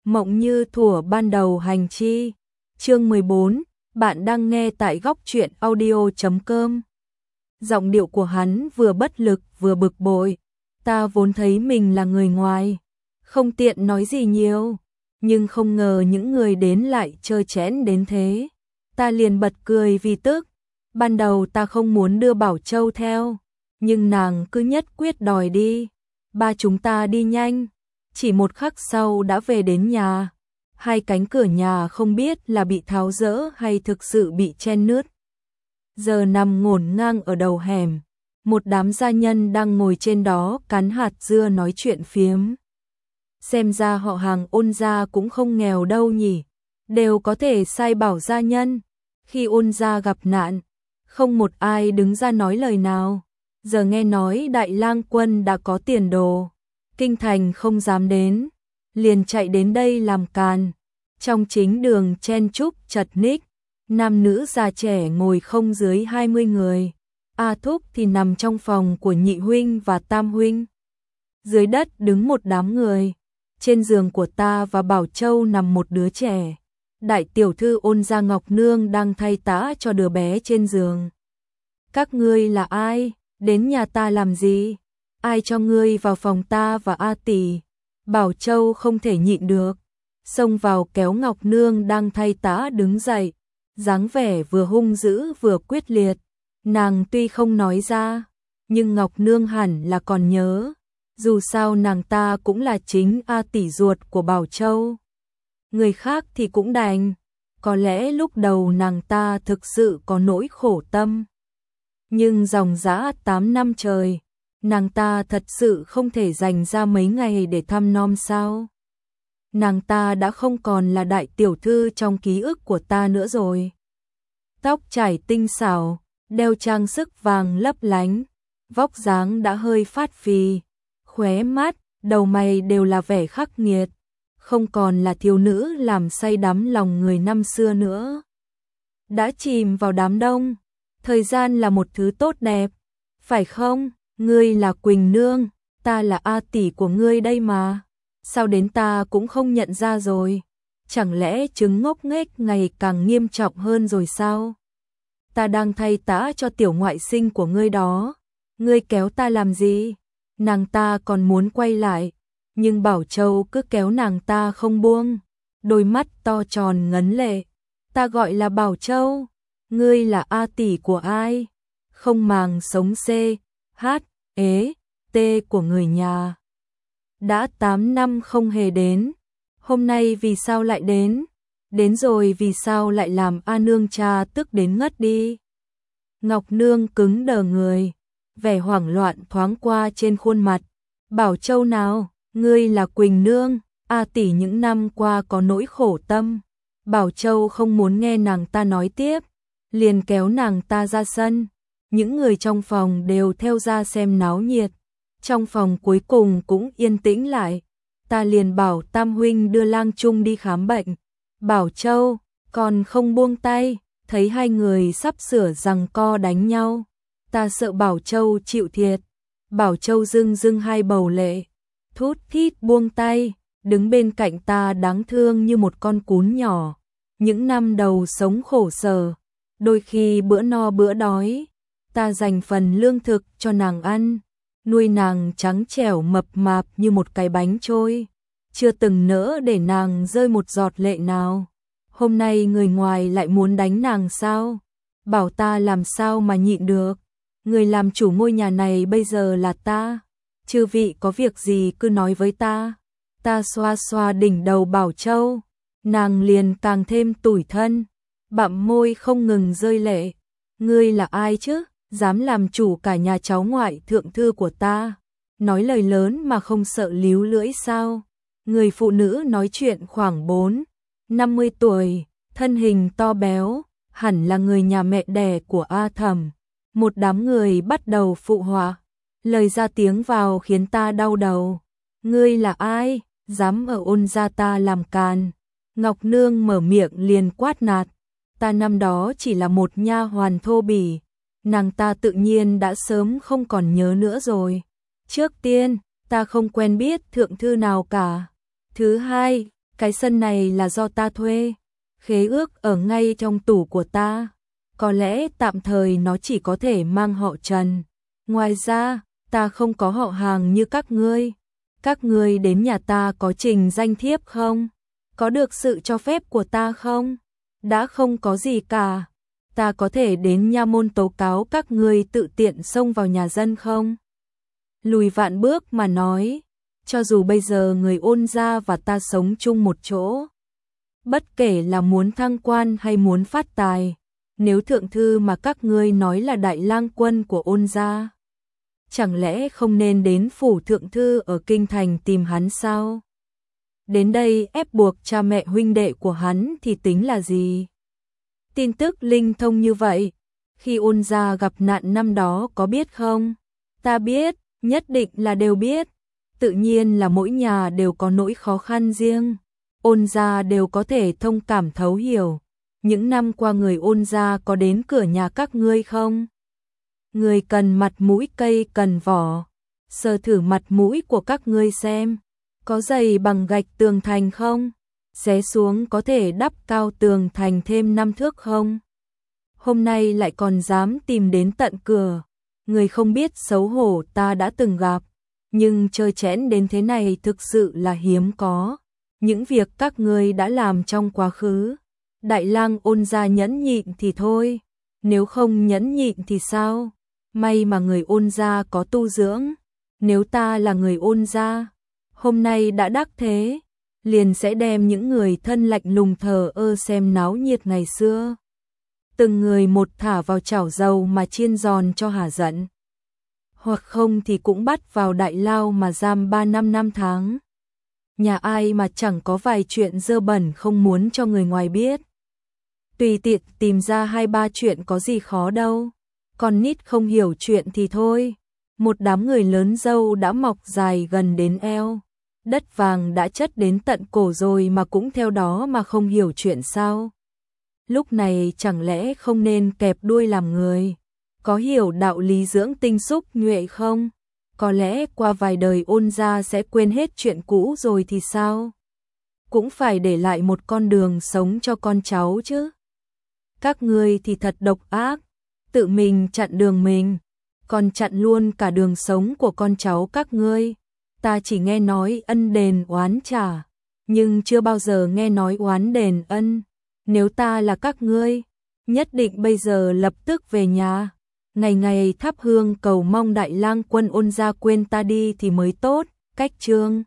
Mộng như thuở ban đầu hành chi. Chương 14, bạn đang nghe tại góc truyện audio.com. Giọng điệu của hắn vừa bất lực vừa bực bội. Ta vốn thấy mình là người ngoài, không tiện nói gì nhiều, nhưng không ngờ những người đến lại trơ trẽn đến thế. Ta liền bật cười vì tức. Ban đầu ta không muốn đưa Bảo Châu theo, nhưng nàng cứ nhất quyết đòi đi. Ba chúng ta đi nhanh, chỉ một khắc sau đã về đến nhà. Hai cánh cửa nhà không biết là bị tháo dỡ hay thực sự bị chen nứt. Giờ nằm ngổn ngang ở đầu hẻm, một đám gia nhân đang ngồi trên đó cắn hạt dưa nói chuyện phiếm. Xem ra họ hàng Ôn gia cũng không nghèo đâu nhỉ, đều có thể sai bảo gia nhân. Khi Ôn gia gặp nạn, không một ai đứng ra nói lời nào. Giờ nghe nói Đại Lang Quân đã có tiền đồ, kinh thành không dám đến, liền chạy đến đây làm càn. Trong chính đường chen chúc chật ních, nam nữ già trẻ ngồi không dưới 20 người. A Thúc thì nằm trong phòng của nhị huynh và tam huynh. Dưới đất đứng một đám người. Trên giường của ta và Bảo Châu nằm một đứa trẻ. Đại tiểu thư Ôn gia Ngọc Nương đang thay tã cho đứa bé trên giường. Các ngươi là ai? Đến nhà ta làm gì? Ai cho ngươi vào phòng ta và A tỷ? Bảo Châu không thể nhịn được, xông vào kéo Ngọc Nương đang thay tã đứng dậy, dáng vẻ vừa hung dữ vừa quyết liệt. Nàng tuy không nói ra, nhưng Ngọc Nương hẳn là còn nhớ, dù sao nàng ta cũng là chính A tỷ ruột của Bảo Châu. Người khác thì cũng đành, có lẽ lúc đầu nàng ta thực sự có nỗi khổ tâm. Nhưng dòng dã 8 năm trời, nàng ta thật sự không thể dành ra mấy ngày để thăm nom sao? Nàng ta đã không còn là đại tiểu thư trong ký ức của ta nữa rồi. Tóc chải tinh xảo, đeo trang sức vàng lấp lánh, vóc dáng đã hơi phát phì, khóe mắt, đầu mày đều là vẻ khắc nghiệt, không còn là thiếu nữ làm say đắm lòng người năm xưa nữa. Đã chìm vào đám đông, thời gian là một thứ tốt đẹp, phải không? Ngươi là Quỳnh Nương, ta là A tỷ của ngươi đây mà. Sao đến ta cũng không nhận ra rồi? Chẳng lẽ chứng ngốc nghếch ngày càng nghiêm trọng hơn rồi sao? Ta đang thay tã cho tiểu ngoại sinh của ngươi đó. Ngươi kéo ta làm gì? Nàng ta còn muốn quay lại, nhưng Bảo Châu cứ kéo nàng ta không buông. Đôi mắt to tròn ngấn lệ. Ta gọi là Bảo Châu. Ngươi là A tỷ của ai? Không màng sống C, H, ế, T của người nhà. Đã 8 năm không hề đến, hôm nay vì sao lại đến? Đến rồi vì sao lại làm A Nương cha tức đến ngất đi? Ngọc Nương cứng đờ người, vẻ hoảng loạn thoáng qua trên khuôn mặt. Bảo Châu nào, ngươi là Quỳnh Nương, A tỷ những năm qua có nỗi khổ tâm. Bảo Châu không muốn nghe nàng ta nói tiếp, liền kéo nàng ta ra sân. Những người trong phòng đều theo ra xem náo nhiệt. Trong phòng cuối cùng cũng yên tĩnh lại. Ta liền bảo tam huynh đưa Lang Trung đi khám bệnh. Bảo Châu còn không buông tay, thấy hai người sắp sửa giằng co đánh nhau. Ta sợ Bảo Châu chịu thiệt. Bảo Châu rưng rưng hai bầu lệ, thút thít buông tay, đứng bên cạnh ta đáng thương như một con cún nhỏ. Những năm đầu sống khổ sở, đôi khi bữa no bữa đói, ta dành phần lương thực cho nàng ăn, nuôi nàng trắng trẻo mập mạp như một cái bánh trôi, chưa từng nỡ để nàng rơi một giọt lệ nào. Hôm nay người ngoài lại muốn đánh nàng sao? Bảo ta làm sao mà nhịn được? Người làm chủ ngôi nhà này bây giờ là ta. Chư vị có việc gì cứ nói với ta. Ta xoa xoa đỉnh đầu Bảo Châu, nàng liền càng thêm tủi thân, bặm môi không ngừng rơi lệ. Ngươi là ai chứ? Dám làm chủ cả nhà cháu ngoại thượng thư của ta, nói lời lớn mà không sợ líu lưỡi sao? Người phụ nữ nói chuyện khoảng 40-50 tuổi, thân hình to béo, hẳn là người nhà mẹ đẻ của A Thẩm. Một đám người bắt đầu phụ họa, lời ra tiếng vào khiến ta đau đầu. Ngươi là ai? Dám ở Ôn gia ta làm càn? Ngọc Nương mở miệng liền quát nạt. Ta năm đó chỉ là một nha hoàn thô bỉ. Nàng ta tự nhiên đã sớm không còn nhớ nữa rồi. Trước tiên, ta không quen biết thượng thư nào cả. Thứ hai, Cái sân này là do ta thuê, khế ước ở ngay trong tủ của ta. Có lẽ tạm thời nó chỉ có thể mang họ Trần. Ngoài ra, ta không có họ hàng như các ngươi. Các ngươi đến nhà ta có trình danh thiếp không? Có được sự cho phép của ta không? Đã không có gì cả. Ta có thể đến nha môn tố cáo các ngươi tự tiện xông vào nhà dân không? Lùi vạn bước mà nói, cho dù bây giờ người Ôn gia và ta sống chung một chỗ, bất kể là muốn thăng quan hay muốn phát tài, nếu thượng thư mà các ngươi nói là đại lang quân của Ôn gia, chẳng lẽ không nên đến phủ thượng thư ở kinh thành tìm hắn sao? Đến đây ép buộc cha mẹ huynh đệ của hắn thì tính là gì? Tin tức linh thông như vậy, khi Ôn gia gặp nạn năm đó có biết không? Ta biết, nhất định là đều biết. Tự nhiên là mỗi nhà đều có nỗi khó khăn riêng. Ôn gia đều có thể thông cảm thấu hiểu. Những năm qua người Ôn gia có đến cửa nhà các ngươi không? Người cần mặt mũi cây cần vỏ. Sờ thử mặt mũi của các ngươi xem. Có dày bằng gạch tường thành không? Xé xuống có thể đắp cao tường thành thêm 5 thước không? Hôm nay lại còn dám tìm đến tận cửa. Người không biết xấu hổ ta đã từng gặp. Nhưng chơi chẽn đến thế này thực sự là hiếm có. Những việc các ngươi đã làm trong quá khứ, đại lang Ôn gia nhẫn nhịn thì thôi, nếu không nhẫn nhịn thì sao? May mà người Ôn gia có tu dưỡng. Nếu ta là người Ôn gia, hôm nay đã đắc thế, liền sẽ đem những người thân lạnh lùng thờ ơ xem náo nhiệt ngày xưa, từng người một thả vào chảo dầu mà chiên giòn cho hả giận. Hoặc không thì cũng bắt vào đại lao mà giam 3 năm tháng. Nhà ai mà chẳng có vài chuyện dơ bẩn không muốn cho người ngoài biết. Tùy tiện tìm ra 2-3 chuyện có gì khó đâu. Con nít không hiểu chuyện thì thôi. Một đám người lớn râu đã mọc dài gần đến eo. Đất vàng đã chất đến tận cổ rồi mà cũng theo đó mà không hiểu chuyện sao. Lúc này chẳng lẽ không nên kẹp đuôi làm người? Có hiểu đạo lý dưỡng tinh xúc nhuệ không? Có lẽ qua vài đời Ôn gia sẽ quên hết chuyện cũ rồi thì sao? Cũng phải để lại một con đường sống cho con cháu chứ. Các ngươi thì thật độc ác, tự mình chặn đường mình, còn chặn luôn cả đường sống của con cháu các ngươi. Ta chỉ nghe nói ân đền oán trả, nhưng chưa bao giờ nghe nói oán đền ân. Nếu ta là các ngươi, nhất định bây giờ lập tức về nhà, ngày ngày thắp hương cầu mong đại lang quân Ôn gia quên ta đi thì mới tốt. Cách chương